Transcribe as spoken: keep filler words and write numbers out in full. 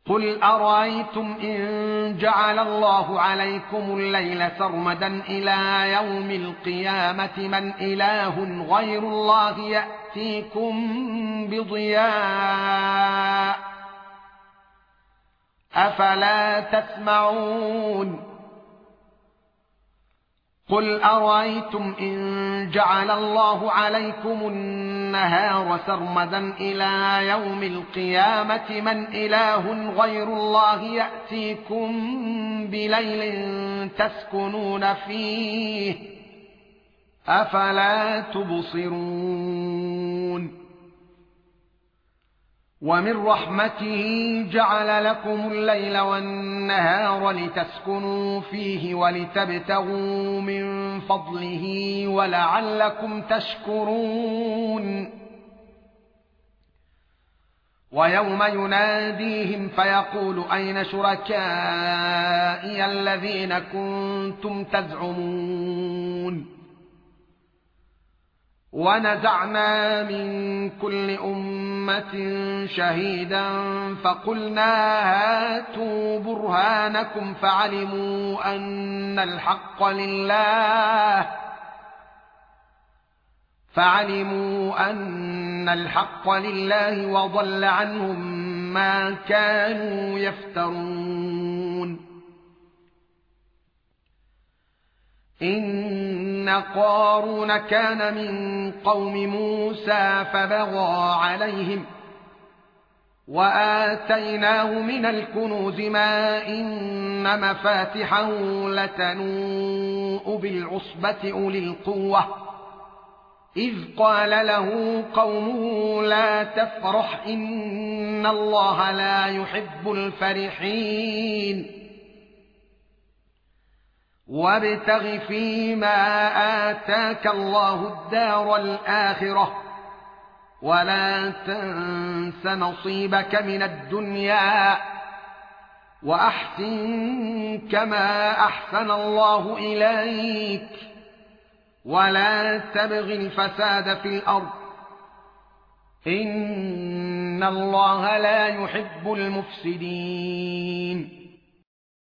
قل أرأيتم إن جعل الله عليكم الليل سرمدا إلى يوم القيامة من إله غير الله يأتيكم بضياء أفلا تسمعون قل أرأيتم إن جعل الله عليكم النهار سرمدا إلى يوم القيامة من إله غير الله يأتيكم بليل تسكنون فيه أفلا تبصرون ومن رحمته جعل لكم الليل والنهار لتسكنوا فيه ولتبتغوا من فضله ولعلكم تشكرون ويوم يناديهم فيقول أين شركائي الذين كنتم تزعمون ونزعنا من كل أمة شهيدا فقلنا هاتوا برهانكم فعلموا أن الحق لله فعلموا أن الحق لله وضل عنهم ما كانوا يفترون إن قارون كان من قوم موسى فبغى عليهم وآتيناه من الكنوز ما إن مفاتحه لتنوء بالعصبة أولي القوة إذ قال له قومه لا تفرح إن الله لا يحب الفرحين وابتغ فيما آتاك الله الدار الآخرة ولا تنس نصيبك من الدنيا وأحسن كما أحسن الله إليك ولا تبغ الفساد في الأرض إن الله لا يحب المفسدين